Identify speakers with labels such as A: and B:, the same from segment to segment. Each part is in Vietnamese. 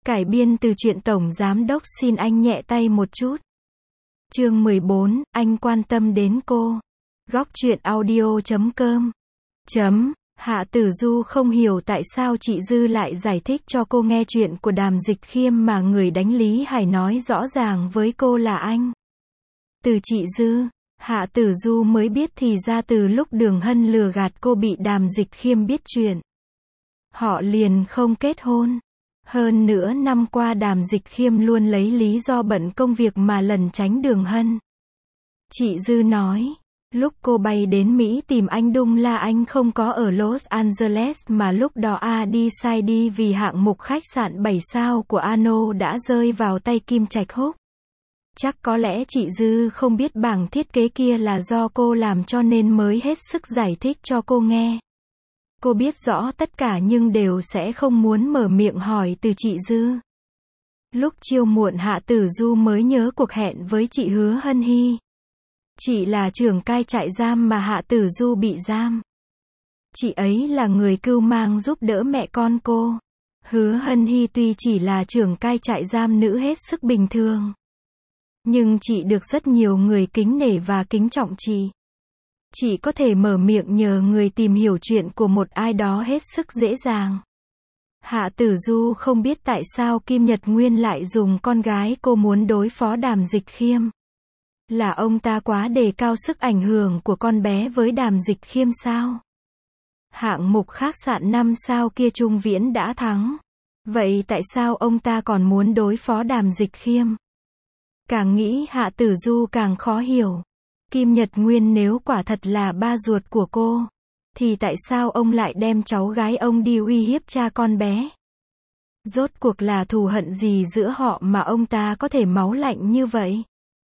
A: Cải biên từ truyện Tổng Giám Đốc xin anh nhẹ tay một chút. Chương 14, anh quan tâm đến cô. Góc truyện audio.com. Hạ Tử Du không hiểu tại sao chị Dư lại giải thích cho cô nghe chuyện của Đàm Dịch Khiêm mà người đánh Lý Hải nói rõ ràng với cô là anh. Từ chị Dư, Hạ Tử Du mới biết thì ra từ lúc Đường Hân lừa gạt cô bị Đàm Dịch Khiêm biết chuyện, họ liền không kết hôn. Hơn nữa năm qua Đàm Dịch Khiêm luôn lấy lý do bận công việc mà lẩn tránh Đường Hân. Chị Dư nói, lúc cô bay đến Mỹ tìm anh Đung là anh không có ở Los Angeles mà lúc đó đi sai đi vì hạng mục khách sạn 7 sao của Ano đã rơi vào tay Kim Trạch Húc. Chắc có lẽ chị Dư không biết bảng thiết kế kia là do cô làm cho nên mới hết sức giải thích cho cô nghe. Cô biết rõ tất cả nhưng đều sẽ không muốn mở miệng hỏi từ chị Dư. Lúc chiều muộn Hạ Tử Du mới nhớ cuộc hẹn với chị Hứa Hân Hy. Chị là trưởng cai trại giam mà Hạ Tử Du bị giam. Chị ấy là người cưu mang giúp đỡ mẹ con cô. Hứa Hân Hy tuy chỉ là trưởng cai trại giam nữ hết sức bình thường, nhưng chị được rất nhiều người kính nể và kính trọng chị. Chị có thể mở miệng nhờ người tìm hiểu chuyện của một ai đó hết sức dễ dàng. Hạ Tử Du không biết tại sao Kim Nhật Nguyên lại dùng con gái cô muốn đối phó Đàm Dịch Khiêm. Là ông ta quá đề cao sức ảnh hưởng của con bé với Đàm Dịch Khiêm sao? Hạng mục khách sạn 5 sao kia Trung Viễn đã thắng. Vậy tại sao ông ta còn muốn đối phó Đàm Dịch Khiêm? Càng nghĩ Hạ Tử Du càng khó hiểu. Kim Nhật Nguyên nếu quả thật là ba ruột của cô, thì tại sao ông lại đem cháu gái ông đi uy hiếp cha con bé? Rốt cuộc là thù hận gì giữa họ mà ông ta có thể máu lạnh như vậy?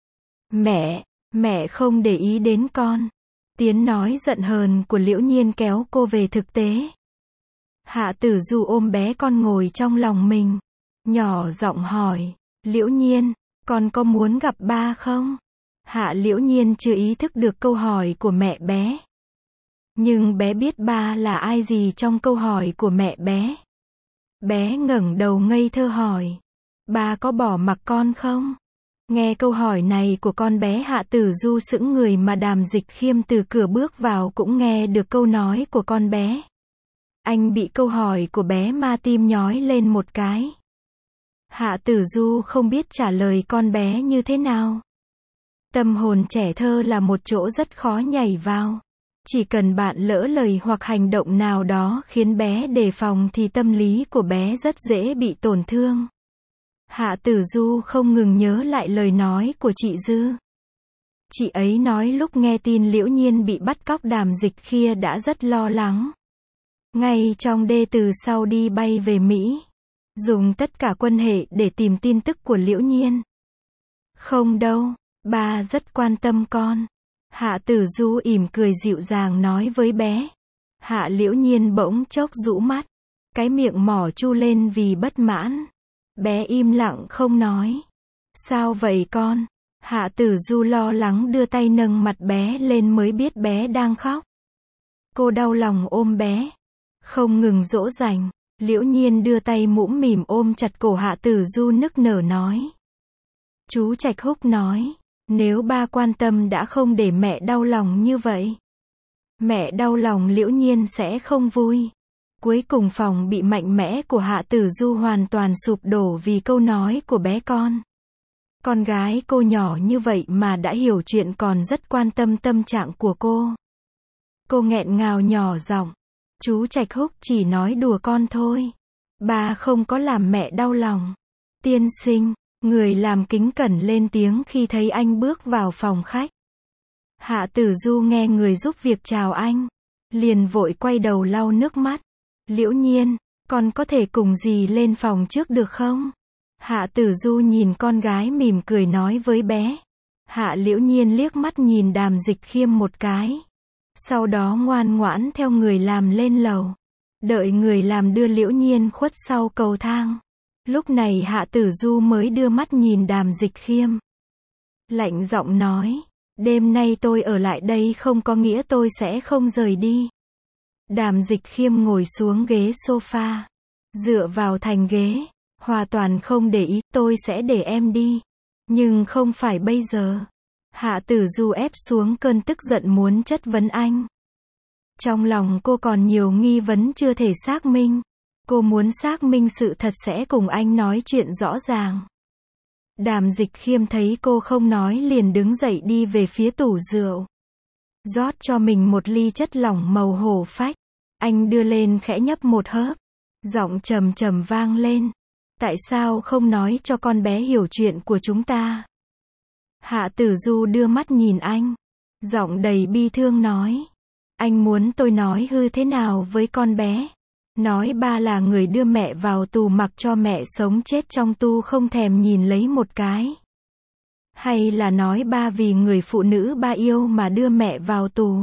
A: Mẹ không để ý đến con. Tiếng nói giận hờn của Liễu Nhiên kéo cô về thực tế. Hạ Tử Du ôm bé con ngồi trong lòng mình, nhỏ giọng hỏi, Liễu Nhiên, con có muốn gặp ba không? Hạ Liễu Nhiên chưa ý thức được câu hỏi của mẹ bé. Nhưng bé biết ba là ai gì trong câu hỏi của mẹ bé. Bé ngẩng đầu ngây thơ hỏi, ba có bỏ mặc con không? Nghe câu hỏi này của con bé Hạ Tử Du sững người mà Đàm Dịch Khiêm từ cửa bước vào cũng nghe được câu nói của con bé. Anh bị câu hỏi của bé mà tim nhói lên một cái. Hạ Tử Du không biết trả lời con bé như thế nào. Tâm hồn trẻ thơ là một chỗ rất khó nhảy vào. Chỉ cần bạn lỡ lời hoặc hành động nào đó khiến bé đề phòng thì tâm lý của bé rất dễ bị tổn thương. Hạ Tử Du không ngừng nhớ lại lời nói của chị Dư. Chị ấy nói lúc nghe tin Liễu Nhiên bị bắt cóc Đàm Dịch Khiêm đã rất lo lắng. Ngay trong đêm từ sau đi bay về Mỹ, dùng tất cả quan hệ để tìm tin tức của Liễu Nhiên. Không đâu, ba rất quan tâm con. Hạ Tử Du mỉm cười dịu dàng nói với bé. Hạ Liễu Nhiên bỗng chốc rũ mắt, cái miệng mỏ chu lên vì bất mãn. Bé im lặng không nói. Sao vậy con? Hạ Tử Du lo lắng đưa tay nâng mặt bé lên mới biết bé đang khóc. Cô đau lòng ôm bé, không ngừng dỗ dành. Liễu Nhiên đưa tay mũm mỉm ôm chặt cổ Hạ Tử Du nức nở nói. Chú Trạch Húc nói, nếu ba quan tâm đã không để mẹ đau lòng như vậy. Mẹ đau lòng Liễu Nhiên sẽ không vui. Cuối cùng phòng bị mạnh mẽ của Hạ Tử Du hoàn toàn sụp đổ vì câu nói của bé con. Con gái cô nhỏ như vậy mà đã hiểu chuyện còn rất quan tâm tâm trạng của cô. Cô nghẹn ngào nhỏ giọng. Chú Trạch Húc chỉ nói đùa con thôi. Ba không có làm mẹ đau lòng. Tiên sinh, người làm kính cẩn lên tiếng khi thấy anh bước vào phòng khách. Hạ Tử Du nghe người giúp việc chào anh, liền vội quay đầu lau nước mắt. Liễu Nhiên, con có thể cùng dì lên phòng trước được không? Hạ Tử Du nhìn con gái mỉm cười nói với bé. Hạ Liễu Nhiên liếc mắt nhìn Đàm Dịch Khiêm một cái. Sau đó ngoan ngoãn theo người làm lên lầu. Đợi người làm đưa Liễu Nhiên khuất sau cầu thang. Lúc này Hạ Tử Du mới đưa mắt nhìn Đàm Dịch Khiêm. Lạnh giọng nói, đêm nay tôi ở lại đây không có nghĩa tôi sẽ không rời đi. Đàm Dịch Khiêm ngồi xuống ghế sofa, dựa vào thành ghế, Hoàn toàn không để ý, tôi sẽ để em đi. Nhưng không phải bây giờ. Hạ Tử Du ép xuống cơn tức giận muốn chất vấn anh. Trong lòng cô còn nhiều nghi vấn chưa thể xác minh. Cô muốn xác minh sự thật sẽ cùng anh nói chuyện rõ ràng. Đàm Dịch Khiêm thấy cô không nói liền đứng dậy đi về phía tủ rượu. Rót cho mình một ly chất lỏng màu hổ phách. Anh đưa lên khẽ nhấp một hớp. Giọng trầm trầm vang lên. Tại sao không nói cho con bé hiểu chuyện của chúng ta? Hạ Tử Du đưa mắt nhìn anh. Giọng đầy bi thương nói. Anh muốn tôi nói hư thế nào với con bé? Nói ba là người đưa mẹ vào tù mặc cho mẹ sống chết trong tu không thèm nhìn lấy một cái? Hay là nói ba vì người phụ nữ ba yêu mà đưa mẹ vào tù?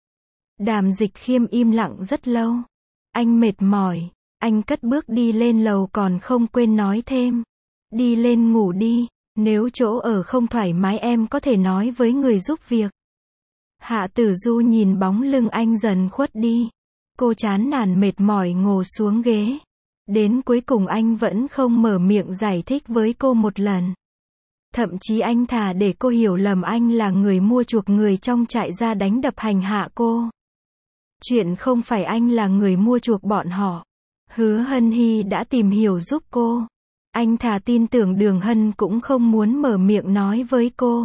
A: Đàm Dịch Khiêm im lặng rất lâu. Anh mệt mỏi. Anh cất bước đi lên lầu còn không quên nói thêm. Đi lên ngủ đi. Nếu chỗ ở không thoải mái em có thể nói với người giúp việc. Hạ Tử Du nhìn bóng lưng anh dần khuất đi. Cô chán nản mệt mỏi ngồi xuống ghế. Đến cuối cùng anh vẫn không mở miệng giải thích với cô một lần. Thậm chí anh thà để cô hiểu lầm anh là người mua chuộc người trong trại ra đánh đập hành hạ cô. Chuyện không phải anh là người mua chuộc bọn họ. Hứa Hân Hy đã tìm hiểu giúp cô. Anh thà tin tưởng Đường Hân cũng không muốn mở miệng nói với cô.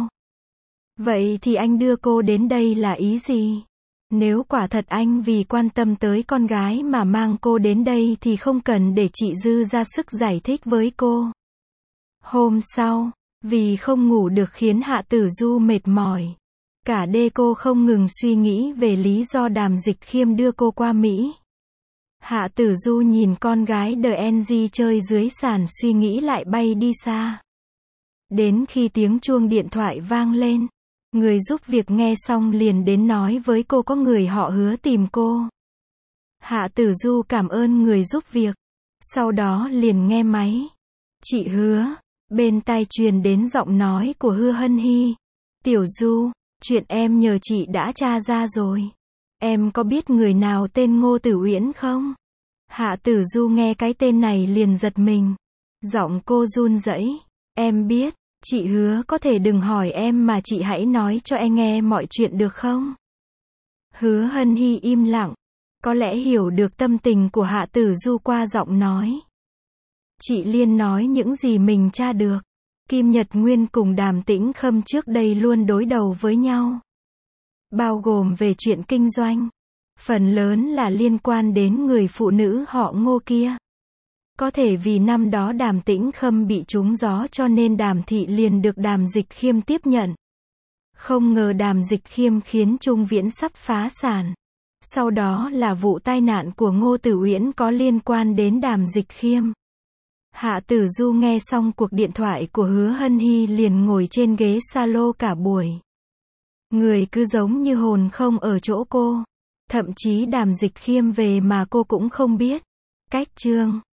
A: Vậy thì anh đưa cô đến đây là ý gì? Nếu quả thật anh vì quan tâm tới con gái mà mang cô đến đây thì không cần để chị Dư ra sức giải thích với cô. Hôm sau, vì không ngủ được khiến Hạ Tử Du mệt mỏi. Cả đêm cô không ngừng suy nghĩ về lý do Đàm Dịch Khiêm đưa cô qua Mỹ. Hạ Tử Du nhìn con gái DNG chơi dưới sàn suy nghĩ lại bay đi xa. Đến khi tiếng chuông điện thoại vang lên, người giúp việc nghe xong liền đến nói với cô có người họ Hứa tìm cô. Hạ Tử Du cảm ơn người giúp việc. Sau đó liền nghe máy. Chị Hứa. Bên tai truyền đến giọng nói của Hứa Hân Hy. Tiểu Du, chuyện em nhờ chị đã tra ra rồi. Em có biết người nào tên Ngô Tử Uyển không? Hạ Tử Du nghe cái tên này liền giật mình. Giọng cô run rẩy. Em biết, chị Hứa có thể đừng hỏi em mà chị hãy nói cho em nghe mọi chuyện được không? Hứa Hân Hy im lặng. Có lẽ hiểu được tâm tình của Hạ Tử Du qua giọng nói. Chị Liên nói những gì mình tra được. Kim Nhật Nguyên cùng Đàm Tĩnh Khâm trước đây luôn đối đầu với nhau. Bao gồm về chuyện kinh doanh. Phần lớn là liên quan đến người phụ nữ họ Ngô kia. Có thể vì năm đó Đàm Tĩnh Khâm bị trúng gió cho nên Đàm Thị liền được Đàm Dịch Khiêm tiếp nhận. Không ngờ Đàm Dịch Khiêm khiến Trung Viễn sắp phá sản. Sau đó là vụ tai nạn của Ngô Tử Uyển có liên quan đến Đàm Dịch Khiêm. Hạ Tử Du nghe xong cuộc điện thoại của Hứa Hân Hy liền ngồi trên ghế salon cả buổi. Người cứ giống như hồn không ở chỗ cô. Thậm chí Đàm Dịch Khiêm về mà cô cũng không biết. Cách chương